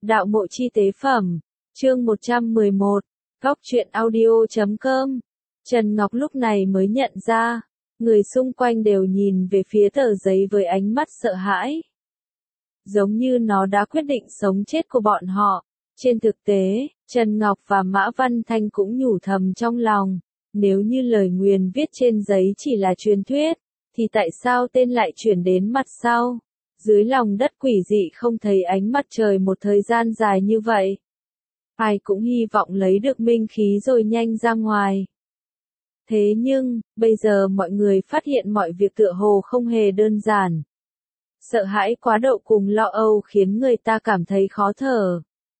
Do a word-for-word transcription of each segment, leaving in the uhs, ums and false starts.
Đạo mộ chi tế phẩm, chương một trăm mười một, góc truyện audio chấm com. Trần Ngọc lúc này mới nhận ra, người xung quanh đều nhìn về phía tờ giấy với ánh mắt sợ hãi. Giống như nó đã quyết định sống chết của bọn họ. Trên thực tế, Trần Ngọc và Mã Văn Thanh cũng nhủ thầm trong lòng, nếu như lời nguyền viết trên giấy chỉ là truyền thuyết, thì tại sao tên lại chuyển đến mặt sau? Dưới lòng đất quỷ dị không thấy ánh mặt trời một thời gian dài như vậy. Ai cũng hy vọng lấy được minh khí rồi nhanh ra ngoài. Thế nhưng, bây giờ mọi người phát hiện mọi việc tựa hồ không hề đơn giản. Sợ hãi quá độ cùng lo âu khiến người ta cảm thấy khó thở.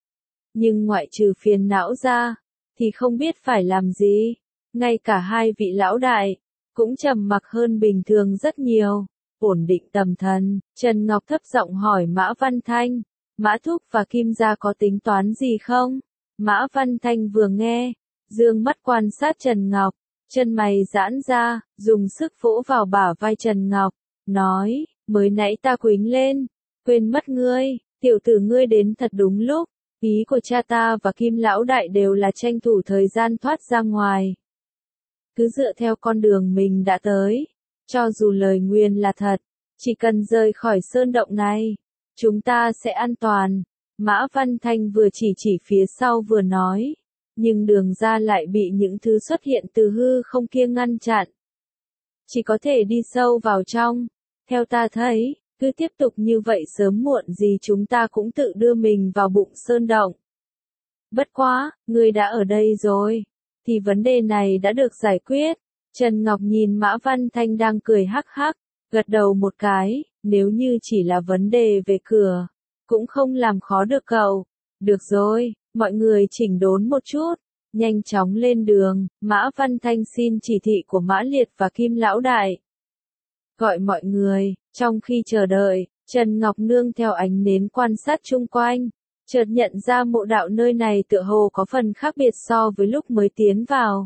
Nhưng ngoại trừ phiền não ra, thì không biết phải làm gì. Ngay cả hai vị lão đại, cũng trầm mặc hơn bình thường rất nhiều. Ổn định tâm thần, Trần Ngọc thấp giọng hỏi Mã Văn Thanh, Mã Thúc và Kim gia có tính toán gì không? Mã Văn Thanh vừa nghe, dương mắt quan sát Trần Ngọc, chân mày giãn ra, dùng sức vỗ vào bả vai Trần Ngọc, nói, mới nãy ta quýnh lên, quên mất ngươi, tiểu tử ngươi đến thật đúng lúc, ý của cha ta và Kim lão đại đều là tranh thủ thời gian thoát ra ngoài. Cứ dựa theo con đường mình đã tới. Cho dù lời nguyền là thật, chỉ cần rời khỏi sơn động này, chúng ta sẽ an toàn. Mã Văn Thanh vừa chỉ chỉ phía sau vừa nói, nhưng đường ra lại bị những thứ xuất hiện từ hư không kia ngăn chặn. Chỉ có thể đi sâu vào trong. Theo ta thấy, cứ tiếp tục như vậy sớm muộn gì chúng ta cũng tự đưa mình vào bụng sơn động. Bất quá, ngươi đã ở đây rồi, thì vấn đề này đã được giải quyết. Trần Ngọc nhìn Mã Văn Thanh đang cười hắc hắc, gật đầu một cái, nếu như chỉ là vấn đề về cửa, cũng không làm khó được cậu. Được rồi, mọi người chỉnh đốn một chút, nhanh chóng lên đường. Mã Văn Thanh xin chỉ thị của Mã Liệt và Kim lão đại. Gọi mọi người, trong khi chờ đợi, Trần Ngọc nương theo ánh nến quan sát chung quanh, chợt nhận ra mộ đạo nơi này tựa hồ có phần khác biệt so với lúc mới tiến vào.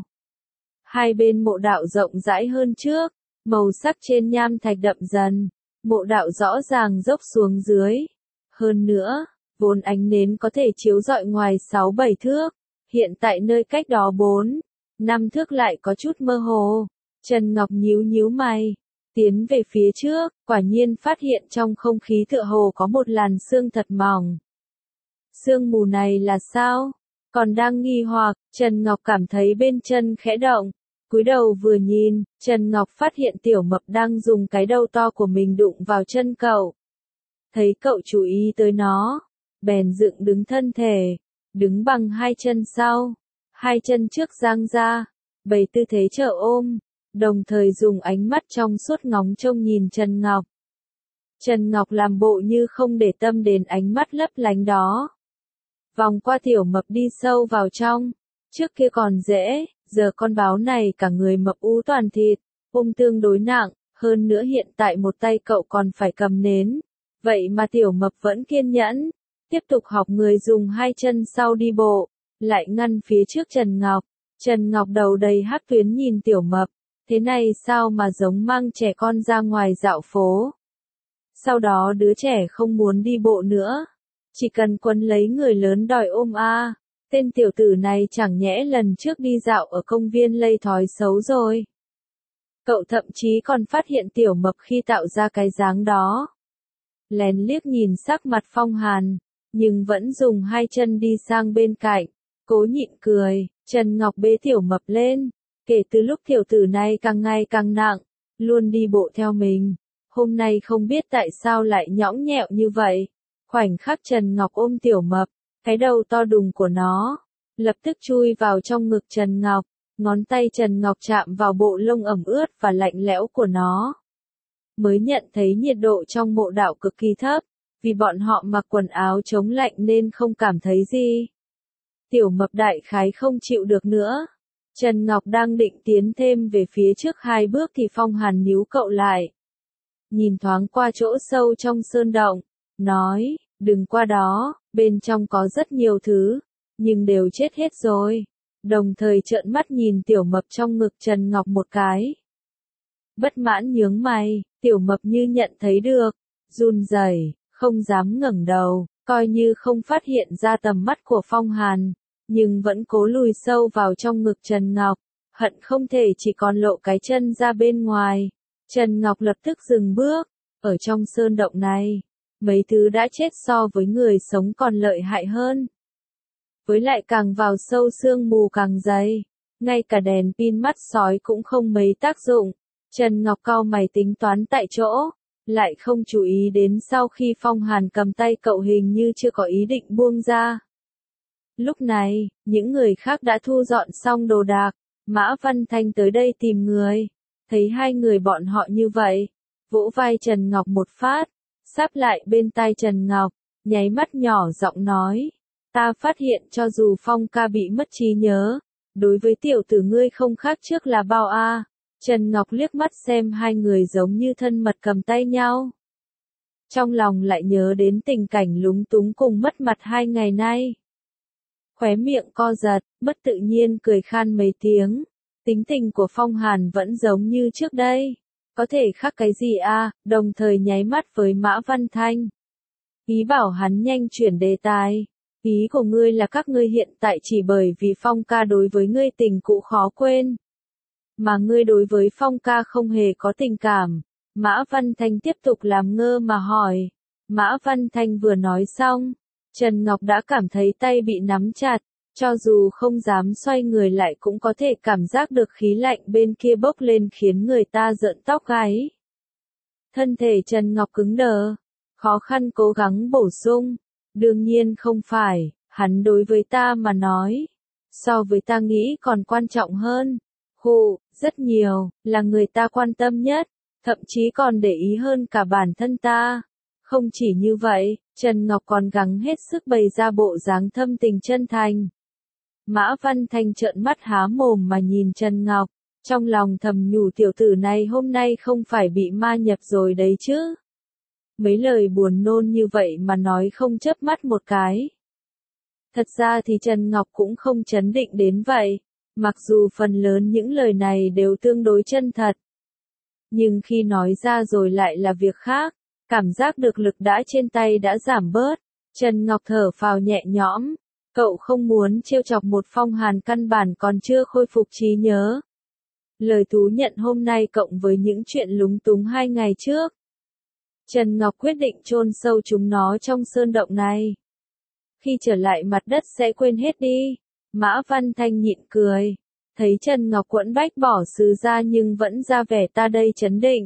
Hai bên mộ đạo rộng rãi hơn trước, màu sắc trên nham thạch đậm dần, mộ đạo rõ ràng dốc xuống dưới. Hơn nữa, vốn ánh nến có thể chiếu rọi ngoài sáu bảy thước, hiện tại nơi cách đó bốn, năm thước lại có chút mơ hồ. Trần Ngọc nhíu nhíu mày, tiến về phía trước, quả nhiên phát hiện trong không khí tựa hồ có một làn sương thật mỏng. Sương mù này là sao? Còn đang nghi hoặc, Trần Ngọc cảm thấy bên chân khẽ động. Cúi đầu vừa nhìn, Trần Ngọc phát hiện Tiểu Mập đang dùng cái đầu to của mình đụng vào chân cậu. Thấy cậu chú ý tới nó, bèn dựng đứng thân thể, đứng bằng hai chân sau, hai chân trước giang ra, bày tư thế trợ ôm, đồng thời dùng ánh mắt trong suốt ngóng trông nhìn Trần Ngọc. Trần Ngọc làm bộ như không để tâm đến ánh mắt lấp lánh đó. Vòng qua Tiểu Mập đi sâu vào trong, trước kia còn dễ. Giờ con báo này cả người mập ú toàn thịt, ôm tương đối nặng, hơn nữa hiện tại một tay cậu còn phải cầm nến. Vậy mà Tiểu Mập vẫn kiên nhẫn, tiếp tục học người dùng hai chân sau đi bộ, lại ngăn phía trước Trần Ngọc. Trần Ngọc đầu đầy hắc tuyến nhìn Tiểu Mập, thế này sao mà giống mang trẻ con ra ngoài dạo phố. Sau đó đứa trẻ không muốn đi bộ nữa, chỉ cần quấn lấy người lớn đòi ôm a. Tên tiểu tử này chẳng nhẽ lần trước đi dạo ở công viên lây thói xấu rồi. Cậu thậm chí còn phát hiện Tiểu Mập khi tạo ra cái dáng đó. Lén liếc nhìn sắc mặt Phong Hàn, nhưng vẫn dùng hai chân đi sang bên cạnh, cố nhịn cười. Trần Ngọc bế Tiểu Mập lên, kể từ lúc tiểu tử này càng ngày càng nặng, luôn đi bộ theo mình. Hôm nay không biết tại sao lại nhõng nhẽo như vậy. Khoảnh khắc Trần Ngọc ôm Tiểu Mập, cái đầu to đùng của nó lập tức chui vào trong ngực Trần Ngọc, ngón tay Trần Ngọc chạm vào bộ lông ẩm ướt và lạnh lẽo của nó. Mới nhận thấy nhiệt độ trong mộ đạo cực kỳ thấp, vì bọn họ mặc quần áo chống lạnh nên không cảm thấy gì. Tiểu Mập đại khái không chịu được nữa. Trần Ngọc đang định tiến thêm về phía trước hai bước thì Phong Hàn níu cậu lại. Nhìn thoáng qua chỗ sâu trong sơn động, nói, đừng qua đó, bên trong có rất nhiều thứ, nhưng đều chết hết rồi. Đồng thời trợn mắt nhìn Tiểu Mập trong ngực Trần Ngọc một cái. Bất mãn nhướng mày, Tiểu Mập như nhận thấy được, run rẩy, không dám ngẩng đầu, coi như không phát hiện ra tầm mắt của Phong Hàn, nhưng vẫn cố lùi sâu vào trong ngực Trần Ngọc, hận không thể chỉ còn lộ cái chân ra bên ngoài. Trần Ngọc lập tức dừng bước, ở trong sơn động này, mấy thứ đã chết so với người sống còn lợi hại hơn. Với lại càng vào sâu sương mù càng dày, ngay cả đèn pin mắt sói cũng không mấy tác dụng. Trần Ngọc cau mày tính toán tại chỗ, lại không chú ý đến sau khi Phong Hàn cầm tay cậu hình như chưa có ý định buông ra. Lúc này, những người khác đã thu dọn xong đồ đạc, Mã Văn Thanh tới đây tìm người, thấy hai người bọn họ như vậy, vỗ vai Trần Ngọc một phát, sáp lại bên tai Trần Ngọc, nháy mắt nhỏ giọng nói, ta phát hiện cho dù Phong ca bị mất trí nhớ, đối với tiểu tử ngươi không khác trước là bao a. Trần Ngọc liếc mắt xem hai người giống như thân mật cầm tay nhau. Trong lòng lại nhớ đến tình cảnh lúng túng cùng mất mặt hai ngày nay. Khóe miệng co giật, bất tự nhiên cười khan mấy tiếng. Tính tình của Phong Hàn vẫn giống như trước đây. Có thể khác cái gì a? Đồng thời nháy mắt với Mã Văn Thanh. Ý bảo hắn nhanh chuyển đề tài. Ý của ngươi là các ngươi hiện tại chỉ bởi vì Phong ca đối với ngươi tình cũ khó quên. Mà ngươi đối với Phong ca không hề có tình cảm. Mã Văn Thanh tiếp tục làm ngơ mà hỏi. Mã Văn Thanh vừa nói xong, Trần Ngọc đã cảm thấy tay bị nắm chặt, cho dù không dám xoay người lại cũng có thể cảm giác được khí lạnh bên kia bốc lên khiến người ta rợn tóc gáy. Thân thể Trần Ngọc cứng đờ, khó khăn cố gắng bổ sung, đương nhiên không phải, hắn đối với ta mà nói, so với ta nghĩ còn quan trọng hơn. Hù, rất nhiều, là người ta quan tâm nhất, thậm chí còn để ý hơn cả bản thân ta. Không chỉ như vậy, Trần Ngọc còn gắng hết sức bày ra bộ dáng thâm tình chân thành. Mã Văn Thanh trợn mắt há mồm mà nhìn Trần Ngọc, trong lòng thầm nhủ tiểu tử này hôm nay không phải bị ma nhập rồi đấy chứ. Mấy lời buồn nôn như vậy mà nói không chớp mắt một cái. Thật ra thì Trần Ngọc cũng không chấn định đến vậy, mặc dù phần lớn những lời này đều tương đối chân thật. Nhưng khi nói ra rồi lại là việc khác, cảm giác được lực đã trên tay đã giảm bớt, Trần Ngọc thở phào nhẹ nhõm, cậu không muốn trêu chọc một Phong Hàn căn bản còn chưa khôi phục trí nhớ. Lời thú nhận hôm nay cộng với những chuyện lúng túng hai ngày trước. Trần Ngọc quyết định chôn sâu chúng nó trong sơn động này. Khi trở lại mặt đất sẽ quên hết đi. Mã Văn Thanh nhịn cười. Thấy Trần Ngọc quẫn bách bỏ sứ ra nhưng vẫn ra vẻ ta đây chấn định.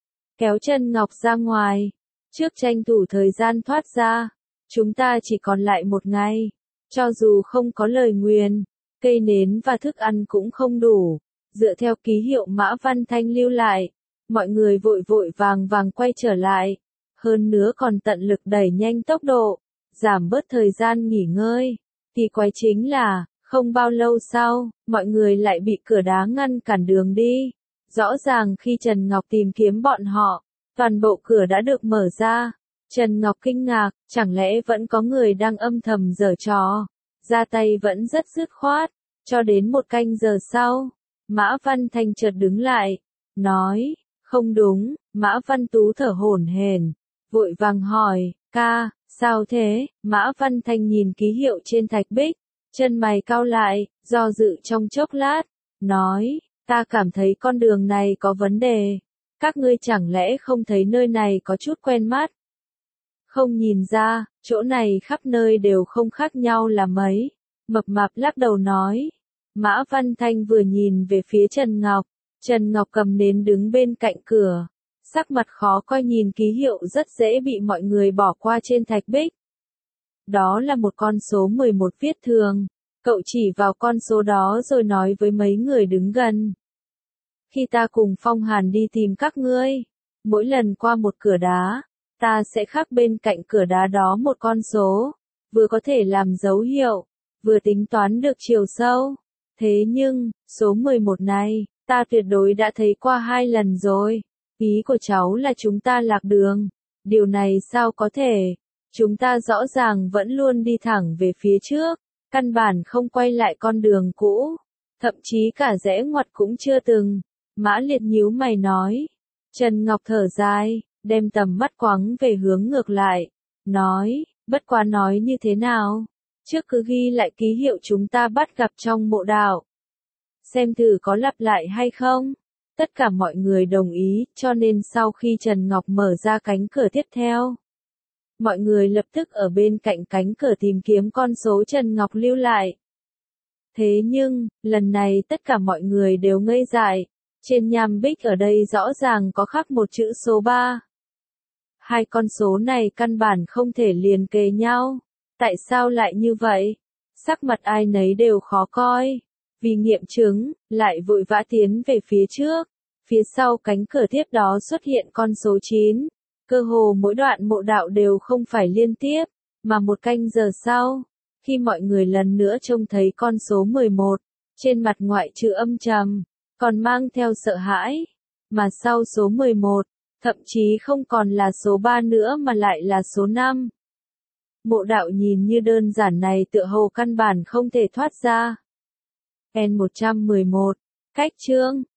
Kéo Trần Ngọc ra ngoài. Trước tranh thủ thời gian thoát ra. Chúng ta chỉ còn lại một ngày. Cho dù không có lời nguyền, cây nến và thức ăn cũng không đủ. Dựa theo ký hiệu Mã Văn Thanh lưu lại, mọi người vội vội vàng vàng quay trở lại. Hơn nữa còn tận lực đẩy nhanh tốc độ, giảm bớt thời gian nghỉ ngơi. Kỳ quái chính là, không bao lâu sau, mọi người lại bị cửa đá ngăn cản đường đi. Rõ ràng khi Trần Ngọc tìm kiếm bọn họ, toàn bộ cửa đã được mở ra. Trần Ngọc kinh ngạc, chẳng lẽ vẫn có người đang âm thầm giở trò. Ra tay vẫn rất dứt khoát, cho đến một canh giờ sau, Mã Văn Thanh chợt đứng lại, nói, không đúng. Mã Văn Tú thở hổn hển, vội vàng hỏi, ca, sao thế? Mã Văn Thanh nhìn ký hiệu trên thạch bích, chân mày cau lại, do dự trong chốc lát, nói, ta cảm thấy con đường này có vấn đề. Các ngươi chẳng lẽ không thấy nơi này có chút quen mắt? Không nhìn ra, chỗ này khắp nơi đều không khác nhau là mấy. Mập mạp lắc đầu nói. Mã Văn Thanh vừa nhìn về phía Trần Ngọc. Trần Ngọc cầm nến đứng bên cạnh cửa. Sắc mặt khó coi nhìn ký hiệu rất dễ bị mọi người bỏ qua trên thạch bích. Đó là một con số mười một viết thường. Cậu chỉ vào con số đó rồi nói với mấy người đứng gần. Khi ta cùng Phong Hàn đi tìm các ngươi, mỗi lần qua một cửa đá, ta sẽ khắc bên cạnh cửa đá đó một con số, vừa có thể làm dấu hiệu, vừa tính toán được chiều sâu. Thế nhưng, số mười một này, ta tuyệt đối đã thấy qua hai lần rồi. Ý của cháu là chúng ta lạc đường. Điều này sao có thể? Chúng ta rõ ràng vẫn luôn đi thẳng về phía trước, căn bản không quay lại con đường cũ, thậm chí cả rẽ ngoặt cũng chưa từng. Mã Liệt nhíu mày nói. Trần Ngọc thở dài, đem tầm mắt quáng về hướng ngược lại, nói, Bất quá nói như thế nào, trước cứ ghi lại ký hiệu chúng ta bắt gặp trong mộ đạo. Xem thử có lặp lại hay không. Tất cả mọi người đồng ý, cho nên sau khi Trần Ngọc mở ra cánh cửa tiếp theo, mọi người lập tức ở bên cạnh cánh cửa tìm kiếm con số Trần Ngọc lưu lại. Thế nhưng, lần này tất cả mọi người đều ngây dại, trên nham bích ở đây rõ ràng có khắc một chữ số ba. Hai con số này căn bản không thể liền kề nhau. Tại sao lại như vậy? Sắc mặt ai nấy đều khó coi. Vì nghiệm chứng, lại vội vã tiến về phía trước. Phía sau cánh cửa tiếp đó xuất hiện con số chín. Cơ hồ mỗi đoạn mộ đạo đều không phải liên tiếp, mà một canh giờ sau, khi mọi người lần nữa trông thấy con số mười một, trên mặt ngoại trừ âm trầm, còn mang theo sợ hãi. Mà sau số mười một, thậm chí không còn là số ba nữa mà lại là số năm. Mộ đạo nhìn như đơn giản này tựa hồ căn bản không thể thoát ra. N một trăm mười một, cách chương.